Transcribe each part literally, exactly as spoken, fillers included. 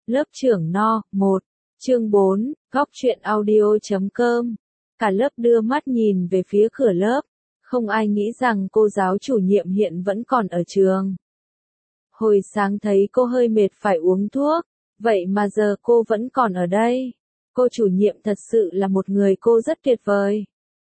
Lớp trưởng no, một. Chương bốn, góc truyện audio.com. Cả lớp đưa mắt nhìn về phía cửa lớp. Không ai nghĩ rằng cô giáo chủ nhiệm hiện vẫn còn ở trường. Hồi sáng thấy cô hơi mệt phải uống thuốc, vậy mà giờ cô vẫn còn ở đây. Cô chủ nhiệm thật sự là một người cô rất tuyệt vời.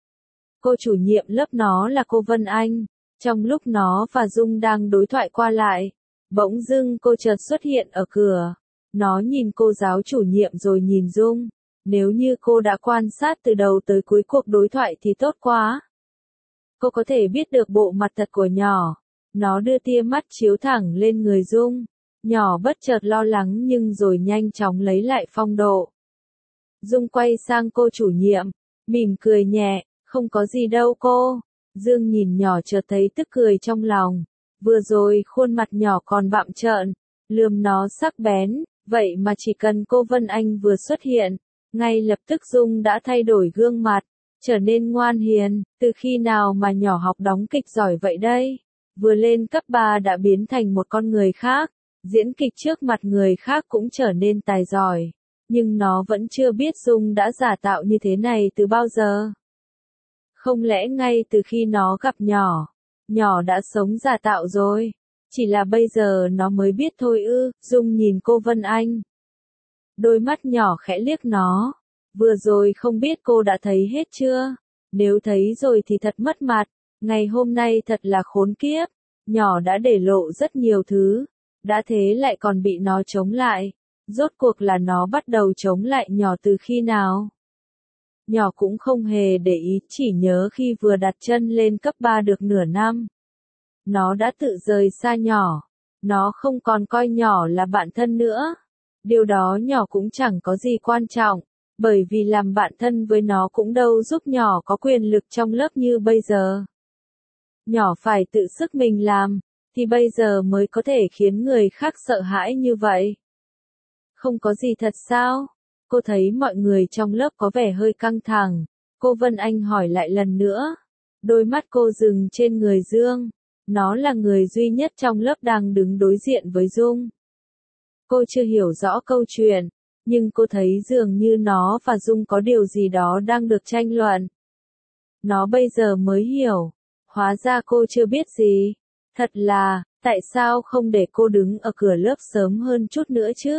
Cô chủ nhiệm lớp nó là cô Vân Anh. Trong lúc nó và Dung đang đối thoại qua lại, bỗng dưng cô chợt xuất hiện ở cửa. Nó nhìn cô giáo chủ nhiệm rồi nhìn Dung. Nếu như cô đã quan sát từ đầu tới cuối cuộc đối thoại thì tốt quá. Cô có thể biết được bộ mặt thật của nhỏ. Nó đưa tia mắt chiếu thẳng lên người Dung. Nhỏ bất chợt lo lắng nhưng rồi nhanh chóng lấy lại phong độ. Dung quay sang cô chủ nhiệm, mỉm cười nhẹ, không có gì đâu cô. Dương nhìn nhỏ chợt thấy tức cười trong lòng. Vừa rồi khuôn mặt nhỏ còn bặm trợn, lườm nó sắc bén, vậy mà chỉ cần cô Vân Anh vừa xuất hiện, ngay lập tức Dung đã thay đổi gương mặt, trở nên ngoan hiền. Từ khi nào mà nhỏ học đóng kịch giỏi vậy đây? Vừa lên cấp ba đã biến thành một con người khác, diễn kịch trước mặt người khác cũng trở nên tài giỏi. Nhưng nó vẫn chưa biết Dung đã giả tạo như thế này từ bao giờ. Không lẽ ngay từ khi nó gặp nhỏ, nhỏ đã sống giả tạo rồi? Chỉ là bây giờ nó mới biết thôi ư? Dung nhìn cô Vân Anh. Đôi mắt nhỏ khẽ liếc nó. Vừa rồi không biết cô đã thấy hết chưa? Nếu thấy rồi thì thật mất mặt. Ngày hôm nay thật là khốn kiếp. Nhỏ đã để lộ rất nhiều thứ. Đã thế lại còn bị nó chống lại. Rốt cuộc là nó bắt đầu chống lại nhỏ từ khi nào? Nhỏ cũng không hề để ý, chỉ nhớ khi vừa đặt chân lên cấp ba được nửa năm. Nó đã tự rời xa nhỏ. Nó không còn coi nhỏ là bạn thân nữa. Điều đó nhỏ cũng chẳng có gì quan trọng, bởi vì làm bạn thân với nó cũng đâu giúp nhỏ có quyền lực trong lớp như bây giờ. Nhỏ phải tự sức mình làm, thì bây giờ mới có thể khiến người khác sợ hãi như vậy. Không có gì thật sao? Cô thấy mọi người trong lớp có vẻ hơi căng thẳng. Cô Vân Anh hỏi lại lần nữa. Đôi mắt cô dừng trên người Dương. Nó là người duy nhất trong lớp đang đứng đối diện với Dung. Cô chưa hiểu rõ câu chuyện, nhưng cô thấy dường như nó và Dung có điều gì đó đang được tranh luận. Nó bây giờ mới hiểu. Hóa ra cô chưa biết gì. Thật là, tại sao không để cô đứng ở cửa lớp sớm hơn chút nữa chứ?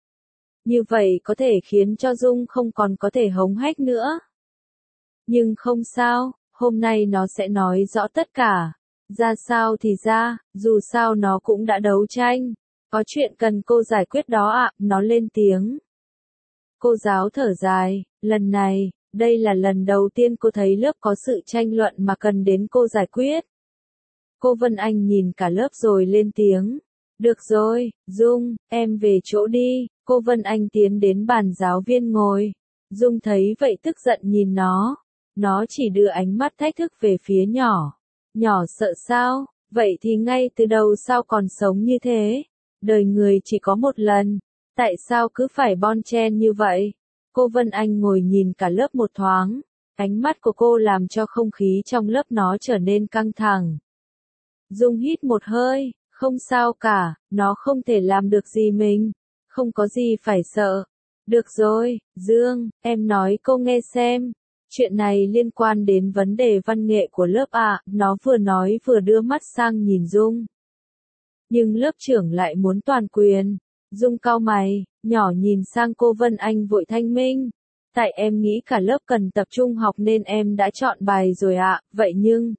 Như vậy có thể khiến cho Dung không còn có thể hống hách nữa. Nhưng không sao, hôm nay nó sẽ nói rõ tất cả. Ra sao thì ra, dù sao nó cũng đã đấu tranh. Có chuyện cần cô giải quyết đó ạ, à, nó lên tiếng. Cô giáo thở dài, lần này, đây là lần đầu tiên cô thấy lớp có sự tranh luận mà cần đến cô giải quyết. Cô Vân Anh nhìn cả lớp rồi lên tiếng. Được rồi, Dung, em về chỗ đi. Cô Vân Anh tiến đến bàn giáo viên ngồi. Dung thấy vậy tức giận nhìn nó. Nó chỉ đưa ánh mắt thách thức về phía nhỏ. Nhỏ sợ sao? Vậy thì ngay từ đầu sao còn sống như thế? Đời người chỉ có một lần. Tại sao cứ phải bon chen như vậy? Cô Vân Anh ngồi nhìn cả lớp một thoáng. Ánh mắt của cô làm cho không khí trong lớp nó trở nên căng thẳng. Dung hít một hơi. Không sao cả, nó không thể làm được gì mình. Không có gì phải sợ. Được rồi, Dương, em nói cô nghe xem. Chuyện này liên quan đến vấn đề văn nghệ của lớp à, nó vừa nói vừa đưa mắt sang nhìn Dung. Nhưng lớp trưởng lại muốn toàn quyền. Dung cau mày, nhỏ nhìn sang cô Vân Anh vội thanh minh. Tại em nghĩ cả lớp cần tập trung học nên em đã chọn bài rồi ạ, à, vậy nhưng...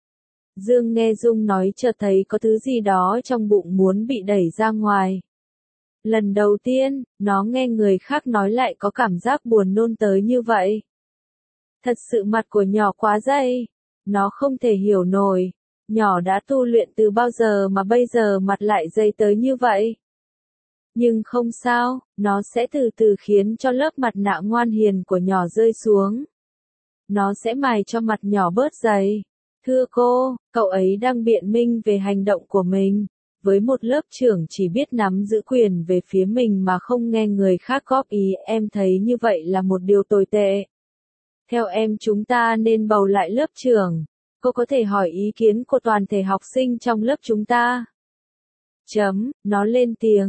Dương nghe Dung nói chợt thấy có thứ gì đó trong bụng muốn bị đẩy ra ngoài. Lần đầu tiên, nó nghe người khác nói lại có cảm giác buồn nôn tới như vậy. Thật sự mặt của nhỏ quá dày. Nó không thể hiểu nổi. Nhỏ đã tu luyện từ bao giờ mà bây giờ mặt lại dày tới như vậy. Nhưng không sao, nó sẽ từ từ khiến cho lớp mặt nạ ngoan hiền của nhỏ rơi xuống. Nó sẽ mài cho mặt nhỏ bớt dày. Thưa cô, cậu ấy đang biện minh về hành động của mình. Với một lớp trưởng chỉ biết nắm giữ quyền về phía mình mà không nghe người khác góp ý, em thấy như vậy là một điều tồi tệ. Theo em chúng ta nên bầu lại lớp trưởng. Cô có thể hỏi ý kiến của toàn thể học sinh trong lớp chúng ta. Chấm, nó lên tiếng,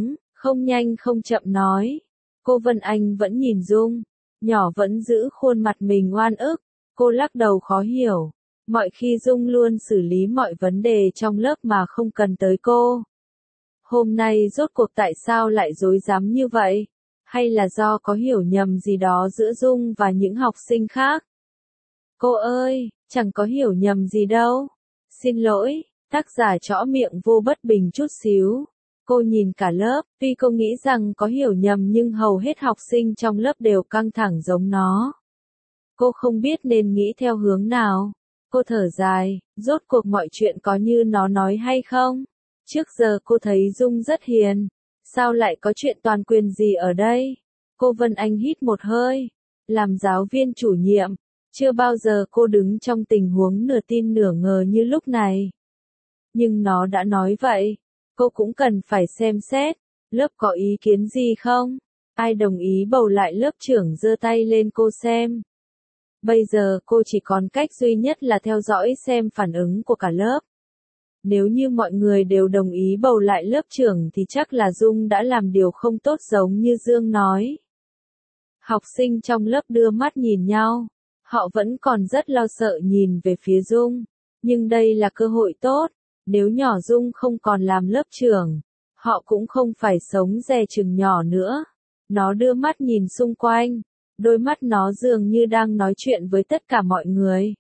Không nhanh không chậm nói. Cô Vân Anh vẫn nhìn Dung. Nhỏ vẫn giữ khuôn mặt mình oan ức. Cô lắc đầu khó hiểu. Mọi khi Dung luôn xử lý mọi vấn đề trong lớp mà không cần tới cô. Hôm nay rốt cuộc tại sao lại dối rắm như vậy? Hay là do có hiểu nhầm gì đó giữa Dung và những học sinh khác? Cô ơi, chẳng có hiểu nhầm gì đâu. Xin lỗi, tác giả chõ miệng vô bất bình chút xíu. Cô nhìn cả lớp, tuy cô nghĩ rằng có hiểu nhầm nhưng hầu hết học sinh trong lớp đều căng thẳng giống nó. Cô không biết nên nghĩ theo hướng nào. Cô thở dài, rốt cuộc mọi chuyện có như nó nói hay không? Trước giờ cô thấy Dung rất hiền. Sao lại có chuyện toàn quyền gì ở đây? Cô Vân Anh hít một hơi. Làm giáo viên chủ nhiệm, chưa bao giờ cô đứng trong tình huống nửa tin nửa ngờ như lúc này. Nhưng nó đã nói vậy. Cô cũng cần phải xem xét. Lớp có ý kiến gì không? Ai đồng ý bầu lại lớp trưởng giơ tay lên cô xem. Bây giờ cô chỉ còn cách duy nhất là theo dõi xem phản ứng của cả lớp. Nếu như mọi người đều đồng ý bầu lại lớp trưởng thì chắc là Dung đã làm điều không tốt giống như Dương nói. Học sinh trong lớp đưa mắt nhìn nhau. Họ vẫn còn rất lo sợ nhìn về phía Dung. Nhưng đây là cơ hội tốt. Nếu nhỏ Dung không còn làm lớp trưởng, họ cũng không phải sống dè chừng nhỏ nữa. Nó đưa mắt nhìn xung quanh. Đôi mắt nó dường như đang nói chuyện với tất cả mọi người.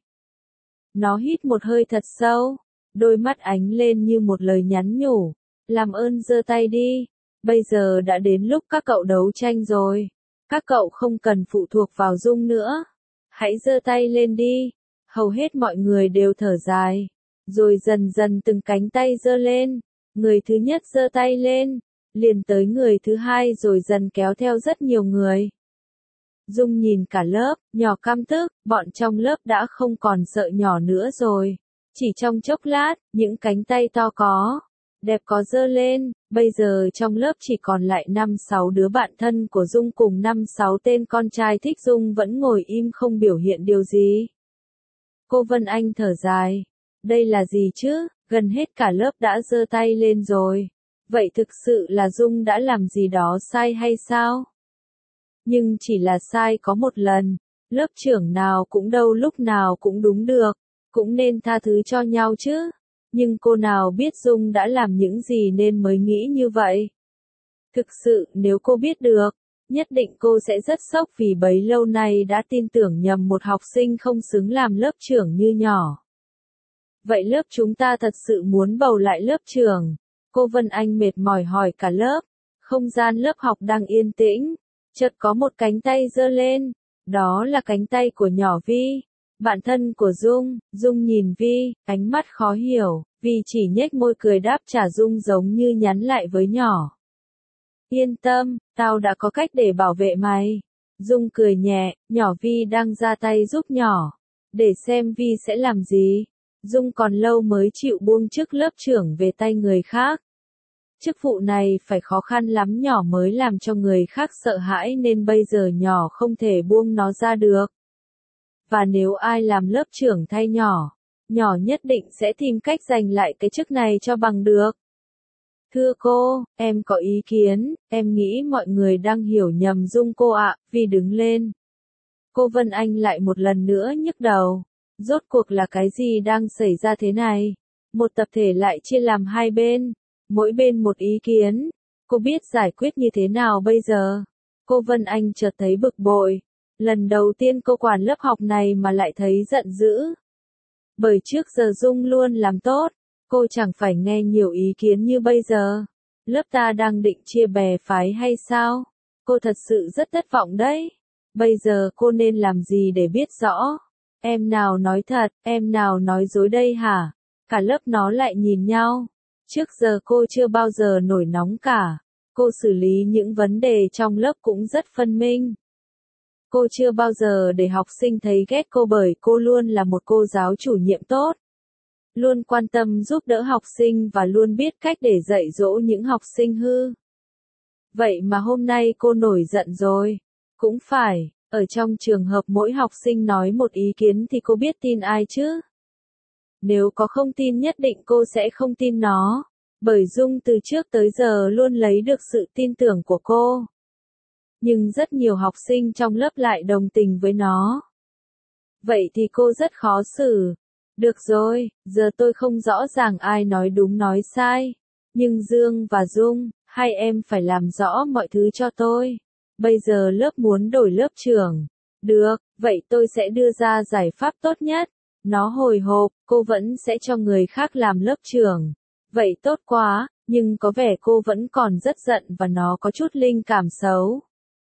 Nó hít một hơi thật sâu. Đôi mắt ánh lên như một lời nhắn nhủ. Làm ơn giơ tay đi. Bây giờ đã đến lúc các cậu đấu tranh rồi. Các cậu không cần phụ thuộc vào Dung nữa. Hãy giơ tay lên đi. Hầu hết mọi người đều thở dài. Rồi dần dần từng cánh tay giơ lên. Người thứ nhất giơ tay lên. Liền tới người thứ hai rồi dần kéo theo rất nhiều người. Dung nhìn cả lớp, nhỏ căm tức, bọn trong lớp đã không còn sợ nhỏ nữa rồi. Chỉ trong chốc lát, những cánh tay to có, đẹp có giơ lên, bây giờ trong lớp chỉ còn lại năm sáu đứa bạn thân của Dung cùng năm sáu tên con trai thích Dung vẫn ngồi im không biểu hiện điều gì. Cô Vân Anh thở dài. Đây là gì chứ, gần hết cả lớp đã giơ tay lên rồi. Vậy thực sự là Dung đã làm gì đó sai hay sao? Nhưng chỉ là sai có một lần, lớp trưởng nào cũng đâu lúc nào cũng đúng được, cũng nên tha thứ cho nhau chứ. Nhưng cô nào biết Dung đã làm những gì nên mới nghĩ như vậy. Thực sự nếu cô biết được, nhất định cô sẽ rất sốc vì bấy lâu nay đã tin tưởng nhầm một học sinh không xứng làm lớp trưởng như nhỏ. Vậy lớp chúng ta thật sự muốn bầu lại lớp trưởng? Cô Vân Anh mệt mỏi hỏi cả lớp. Không gian lớp học đang yên tĩnh. Chợt có một cánh tay giơ lên. Đó là cánh tay của nhỏ Vi. Bạn thân của Dung. Dung nhìn Vi, ánh mắt khó hiểu. Vi chỉ nhếch môi cười đáp trả Dung giống như nhắn lại với nhỏ. Yên tâm, tao đã có cách để bảo vệ mày. Dung cười nhẹ, nhỏ Vi đang ra tay giúp nhỏ. Để xem Vi sẽ làm gì. Dung còn lâu mới chịu buông chức lớp trưởng về tay người khác. Chức vụ này phải khó khăn lắm nhỏ mới làm cho người khác sợ hãi nên bây giờ nhỏ không thể buông nó ra được. Và nếu ai làm lớp trưởng thay nhỏ, nhỏ nhất định sẽ tìm cách giành lại cái chức này cho bằng được. Thưa cô, em có ý kiến, em nghĩ mọi người đang hiểu nhầm Dung cô ạ, Vi đứng lên. Cô Vân Anh lại một lần nữa nhức đầu. Rốt cuộc là cái gì đang xảy ra thế này? Một tập thể lại chia làm hai bên, mỗi bên một ý kiến. Cô biết giải quyết như thế nào bây giờ? Cô Vân Anh chợt thấy bực bội. Lần đầu tiên cô quản lớp học này mà lại thấy giận dữ. Bởi trước giờ Dung luôn làm tốt, cô chẳng phải nghe nhiều ý kiến như bây giờ. Lớp ta đang định chia bè phái hay sao? Cô thật sự rất thất vọng đấy. Bây giờ cô nên làm gì để biết rõ? Em nào nói thật, em nào nói dối đây hả? Cả lớp nó lại nhìn nhau. Trước giờ cô chưa bao giờ nổi nóng cả. Cô xử lý những vấn đề trong lớp cũng rất phân minh. Cô chưa bao giờ để học sinh thấy ghét cô bởi cô luôn là một cô giáo chủ nhiệm tốt. Luôn quan tâm giúp đỡ học sinh và luôn biết cách để dạy dỗ những học sinh hư. Vậy mà hôm nay cô nổi giận rồi. Cũng phải, ở trong trường hợp mỗi học sinh nói một ý kiến thì cô biết tin ai chứ? Nếu có không tin nhất định cô sẽ không tin nó. Bởi Dung từ trước tới giờ luôn lấy được sự tin tưởng của cô. Nhưng rất nhiều học sinh trong lớp lại đồng tình với nó. Vậy thì cô rất khó xử. Được rồi, giờ tôi không rõ ràng ai nói đúng nói sai. Nhưng Dương và Dung, hai em phải làm rõ mọi thứ cho tôi. Bây giờ lớp muốn đổi lớp trưởng. Được, vậy tôi sẽ đưa ra giải pháp tốt nhất. Nó hồi hộp, cô vẫn sẽ cho người khác làm lớp trưởng. Vậy tốt quá, nhưng có vẻ cô vẫn còn rất giận và nó có chút linh cảm xấu.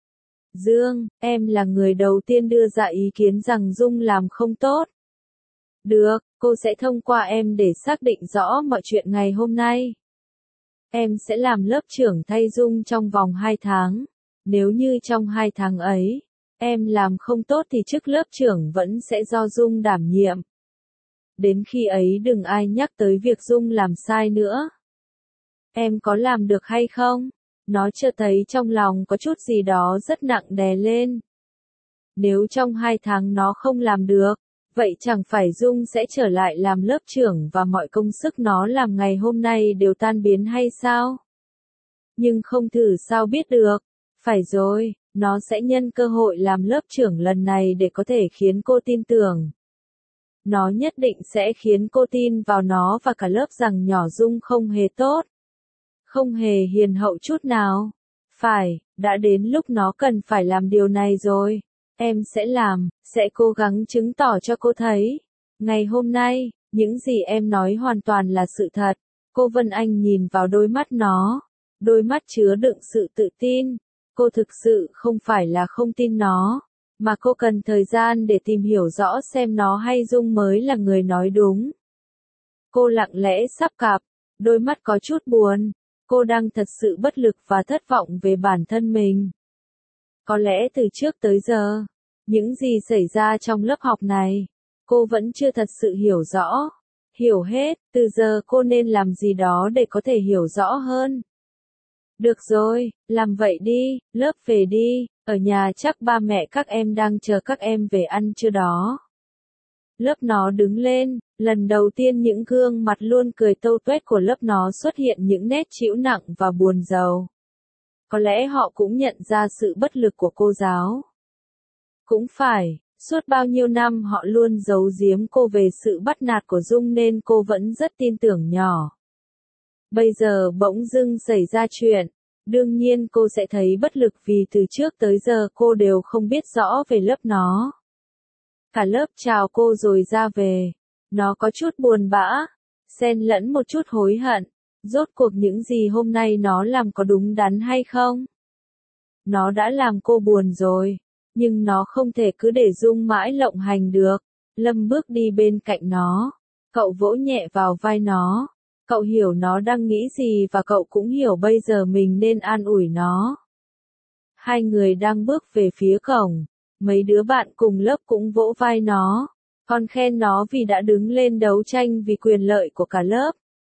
Dương, em là người đầu tiên đưa ra ý kiến rằng Dung làm không tốt. Được, cô sẽ thông qua em để xác định rõ mọi chuyện ngày hôm nay. Em sẽ làm lớp trưởng thay Dung trong vòng hai tháng. Nếu như trong hai tháng ấy, em làm không tốt thì chức lớp trưởng vẫn sẽ do Dung đảm nhiệm. Đến khi ấy đừng ai nhắc tới việc Dung làm sai nữa. Em có làm được hay không? Nó chợt thấy trong lòng có chút gì đó rất nặng đè lên. Nếu trong hai tháng nó không làm được, vậy chẳng phải Dung sẽ trở lại làm lớp trưởng và mọi công sức nó làm ngày hôm nay đều tan biến hay sao? Nhưng không thử sao biết được. Phải rồi, nó sẽ nhân cơ hội làm lớp trưởng lần này để có thể khiến cô tin tưởng. Nó nhất định sẽ khiến cô tin vào nó và cả lớp rằng nhỏ Dung không hề tốt. Không hề hiền hậu chút nào. Phải, đã đến lúc nó cần phải làm điều này rồi. Em sẽ làm, sẽ cố gắng chứng tỏ cho cô thấy. Ngày hôm nay, những gì em nói hoàn toàn là sự thật. Cô Vân Anh nhìn vào đôi mắt nó. Đôi mắt chứa đựng sự tự tin. Cô thực sự không phải là không tin nó, mà cô cần thời gian để tìm hiểu rõ xem nó hay Dung mới là người nói đúng. Cô lặng lẽ sắp cặp, đôi mắt có chút buồn. Cô đang thật sự bất lực và thất vọng về bản thân mình. Có lẽ từ trước tới giờ, những gì xảy ra trong lớp học này, cô vẫn chưa thật sự hiểu rõ. Hiểu hết, từ giờ cô nên làm gì đó để có thể hiểu rõ hơn. Được rồi, làm vậy đi, lớp về đi, ở nhà chắc ba mẹ các em đang chờ các em về ăn trưa đó. Lớp nó đứng lên, lần đầu tiên những gương mặt luôn cười tâu tuét của lớp nó xuất hiện những nét trĩu nặng và buồn rầu. Có lẽ họ cũng nhận ra sự bất lực của cô giáo. Cũng phải, suốt bao nhiêu năm họ luôn giấu giếm cô về sự bắt nạt của Dung nên cô vẫn rất tin tưởng nhỏ. Bây giờ bỗng dưng xảy ra chuyện, đương nhiên cô sẽ thấy bất lực vì từ trước tới giờ cô đều không biết rõ về lớp nó. Cả lớp chào cô rồi ra về. Nó có chút buồn bã, xen lẫn một chút hối hận. Rốt cuộc những gì hôm nay nó làm có đúng đắn hay không? Nó đã làm cô buồn rồi, nhưng nó không thể cứ để Dung mãi lộng hành được. Lâm bước đi bên cạnh nó. Cậu vỗ nhẹ vào vai nó. Cậu hiểu nó đang nghĩ gì và cậu cũng hiểu bây giờ mình nên an ủi nó. Hai người đang bước về phía cổng. Mấy đứa bạn cùng lớp cũng vỗ vai nó. Còn khen nó vì đã đứng lên đấu tranh vì quyền lợi của cả lớp.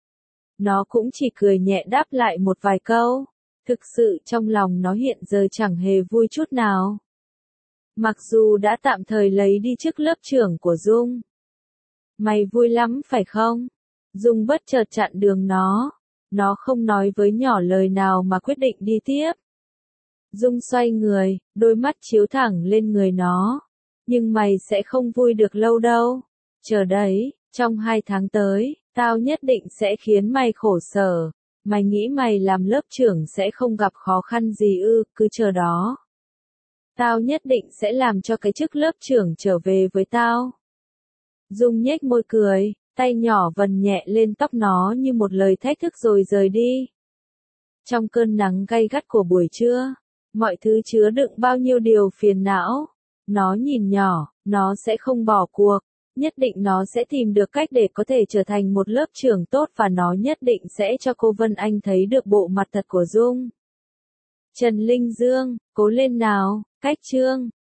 Nó cũng chỉ cười nhẹ đáp lại một vài câu. Thực sự trong lòng nó hiện giờ chẳng hề vui chút nào. Mặc dù đã tạm thời lấy đi chức lớp trưởng của Dung. Mày vui lắm phải không? Dung bất chợt chặn đường nó. Nó không nói với nhỏ lời nào mà quyết định đi tiếp. Dung xoay người, đôi mắt chiếu thẳng lên người nó. Nhưng mày sẽ không vui được lâu đâu. Chờ đấy, trong hai tháng tới, tao nhất định sẽ khiến mày khổ sở. Mày nghĩ mày làm lớp trưởng sẽ không gặp khó khăn gì ư, cứ chờ đó. Tao nhất định sẽ làm cho cái chức lớp trưởng trở về với tao. Dung nhếch môi cười, tay nhỏ vần nhẹ lên tóc nó như một lời thách thức rồi rời đi. Trong cơn nắng gay gắt của buổi trưa, mọi thứ chứa đựng bao nhiêu điều phiền não. Nó nhìn nhỏ, nó sẽ không bỏ cuộc. Nhất định nó sẽ tìm được cách để có thể trở thành một lớp trưởng tốt và nó nhất định sẽ cho cô Vân Anh thấy được bộ mặt thật của Dung. Trần Linh Dương, cố lên nào, cách chương.